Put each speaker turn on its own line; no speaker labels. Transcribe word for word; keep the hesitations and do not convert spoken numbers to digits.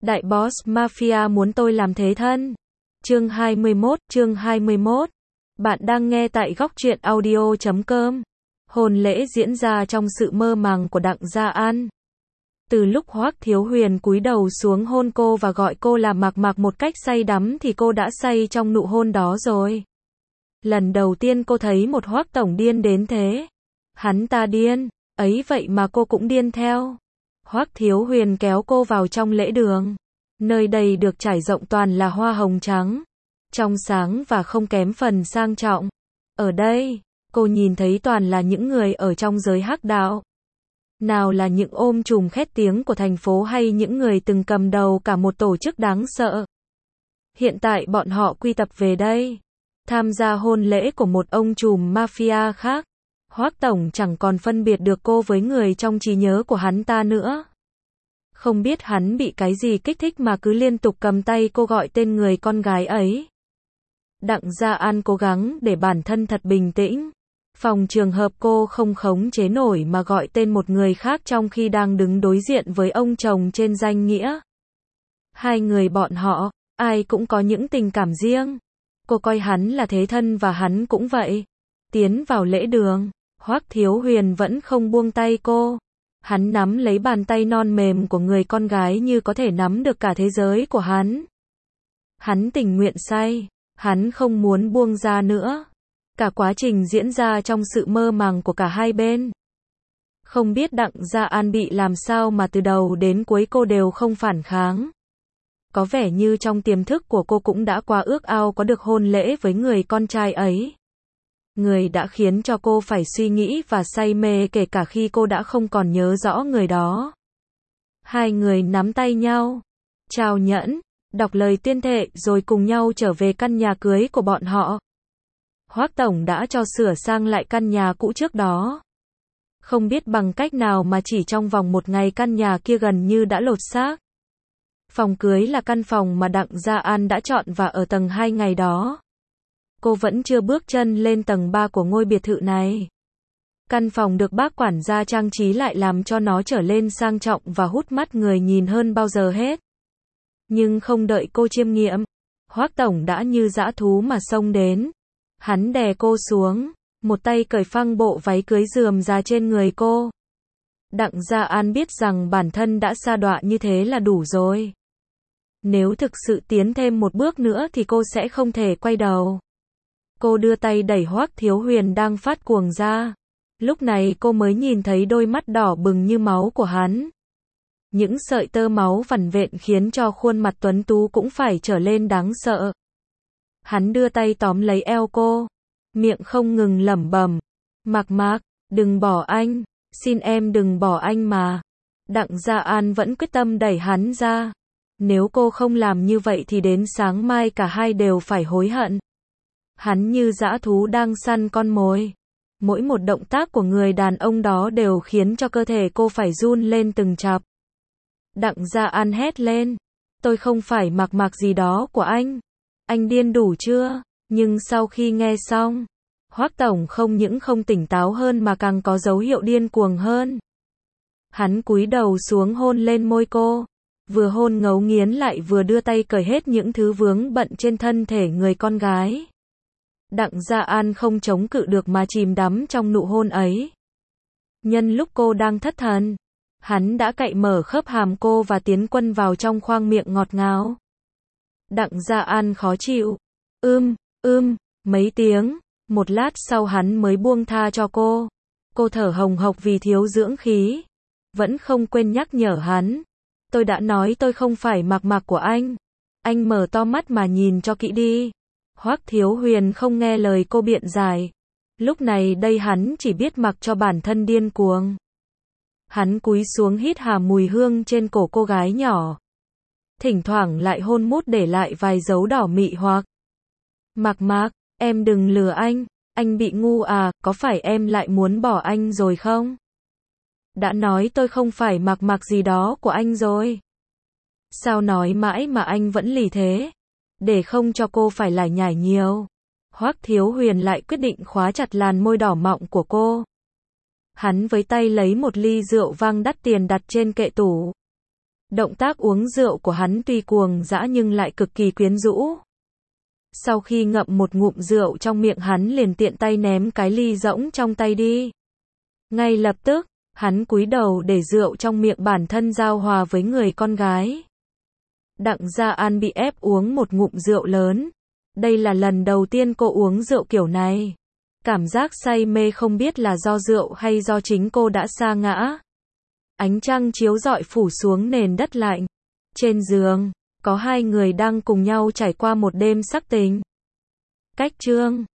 Đại boss mafia muốn tôi làm thế thân. Chương hai mươi mốt, chương hai mươi mốt. Bạn đang nghe tại góc truyện audio chấm com. Hôn lễ diễn ra trong sự mơ màng của Đặng Gia An. Từ lúc Hoắc Thiếu Huyền cúi đầu xuống hôn cô và gọi cô là Mạc Mạc một cách say đắm thì cô đã say trong nụ hôn đó rồi. Lần đầu tiên cô thấy một Hoắc tổng điên đến thế. Hắn ta điên, ấy vậy mà cô cũng điên theo. Hoắc Thiếu Huyền kéo cô vào trong lễ đường. Nơi đây được trải rộng toàn là hoa hồng trắng, trong sáng và không kém phần sang trọng. Ở đây, cô nhìn thấy toàn là những người ở trong giới hắc đạo. Nào là những ôm trùm khét tiếng của thành phố hay những người từng cầm đầu cả một tổ chức đáng sợ. Hiện tại bọn họ quy tập về đây, tham gia hôn lễ của một ông trùm mafia khác. Hoắc tổng chẳng còn phân biệt được cô với người trong trí nhớ của hắn ta nữa. Không biết hắn bị cái gì kích thích mà cứ liên tục cầm tay cô gọi tên người con gái ấy. Đặng Gia An cố gắng để bản thân thật bình tĩnh, phòng trường hợp cô không khống chế nổi mà gọi tên một người khác trong khi đang đứng đối diện với ông chồng trên danh nghĩa. Hai người bọn họ, ai cũng có những tình cảm riêng. Cô coi hắn là thế thân và hắn cũng vậy. Tiến vào lễ đường, Hoắc Thiếu Huyền vẫn không buông tay cô. Hắn nắm lấy bàn tay non mềm của người con gái như có thể nắm được cả thế giới của hắn. Hắn tình nguyện say, hắn không muốn buông ra nữa. Cả quá trình diễn ra trong sự mơ màng của cả hai bên. Không biết Đặng Gia An bị làm sao mà từ đầu đến cuối cô đều không phản kháng. Có vẻ như trong tiềm thức của cô cũng đã quá ước ao có được hôn lễ với người con trai ấy. Người đã khiến cho cô phải suy nghĩ và say mê kể cả khi cô đã không còn nhớ rõ người đó. Hai người nắm tay nhau, trao nhẫn, đọc lời tuyên thệ rồi cùng nhau trở về căn nhà cưới của bọn họ. Hoắc tổng đã cho sửa sang lại căn nhà cũ trước đó. Không biết bằng cách nào mà chỉ trong vòng một ngày căn nhà kia gần như đã lột xác. Phòng cưới là căn phòng mà Đặng Gia An đã chọn và ở tầng hai ngày đó. Cô vẫn chưa bước chân lên tầng ba của ngôi biệt thự này. Căn phòng được bác quản gia trang trí lại làm cho nó trở lên sang trọng và hút mắt người nhìn hơn bao giờ hết. Nhưng không đợi cô chiêm nghiệm, Hoắc tổng đã như dã thú mà xông đến. Hắn đè cô xuống, một tay cởi phăng bộ váy cưới rườm rà trên người cô. Đặng Gia An biết rằng bản thân đã sa đọa như thế là đủ rồi. Nếu thực sự tiến thêm một bước nữa thì cô sẽ không thể quay đầu. Cô đưa tay đẩy Hoắc Thiếu Huyền đang phát cuồng ra. Lúc này cô mới nhìn thấy đôi mắt đỏ bừng như máu của hắn. Những sợi tơ máu vằn vện khiến cho khuôn mặt tuấn tú cũng phải trở lên đáng sợ. Hắn đưa tay tóm lấy eo cô, miệng không ngừng lẩm bẩm, "Mạc Mạc, đừng bỏ anh, xin em đừng bỏ anh mà." Đặng Gia An vẫn quyết tâm đẩy hắn ra. Nếu cô không làm như vậy thì đến sáng mai cả hai đều phải hối hận. Hắn như dã thú đang săn con mồi. Mỗi một động tác của người đàn ông đó đều khiến cho cơ thể cô phải run lên từng chập. Đặng Gia An hét lên, "Tôi không phải Mạc Mạc gì đó của anh. Anh điên đủ chưa?" Nhưng sau khi nghe xong, Hoắc tổng không những không tỉnh táo hơn mà càng có dấu hiệu điên cuồng hơn. Hắn cúi đầu xuống hôn lên môi cô, vừa hôn ngấu nghiến lại vừa đưa tay cởi hết những thứ vướng bận trên thân thể người con gái. Đặng Gia An không chống cự được mà chìm đắm trong nụ hôn ấy. Nhân lúc cô đang thất thần, hắn đã cạy mở khớp hàm cô và tiến quân vào trong khoang miệng ngọt ngào. Đặng Gia An khó chịu, ưm, ưm, mấy tiếng, một lát sau hắn mới buông tha cho cô. Cô thở hồng hộc vì thiếu dưỡng khí, vẫn không quên nhắc nhở hắn, "Tôi đã nói tôi không phải Mạc Mạc của anh. Anh mở to mắt mà nhìn cho kỹ đi." Hoắc Thiếu Huyền không nghe lời cô biện giải. Lúc này đây hắn chỉ biết mặc cho bản thân điên cuồng. Hắn cúi xuống hít hà mùi hương trên cổ cô gái nhỏ. Thỉnh thoảng lại hôn mút để lại vài dấu đỏ mị hoặc. "Mạc Mạc, em đừng lừa anh, anh bị ngu à, có phải em lại muốn bỏ anh rồi không? Đã nói tôi không phải Mạc Mạc gì đó của anh rồi. Sao nói mãi mà anh vẫn lì thế?" Để không cho cô phải lải nhải nhiều, Hoắc Thiếu Huyền lại quyết định khóa chặt làn môi đỏ mọng của cô. Hắn với tay lấy một ly rượu vang đắt tiền đặt trên kệ tủ. Động tác uống rượu của hắn tuy cuồng dã nhưng lại cực kỳ quyến rũ. Sau khi ngậm một ngụm rượu trong miệng hắn liền tiện tay ném cái ly rỗng trong tay đi. Ngay lập tức, hắn cúi đầu để rượu trong miệng bản thân giao hòa với người con gái. Đặng Gia An bị ép uống một ngụm rượu lớn. Đây là lần đầu tiên cô uống rượu kiểu này. Cảm giác say mê không biết là do rượu hay do chính cô đã sa ngã. Ánh trăng chiếu rọi phủ xuống nền đất lạnh. Trên giường, có hai người đang cùng nhau trải qua một đêm sắc tình. Cách chương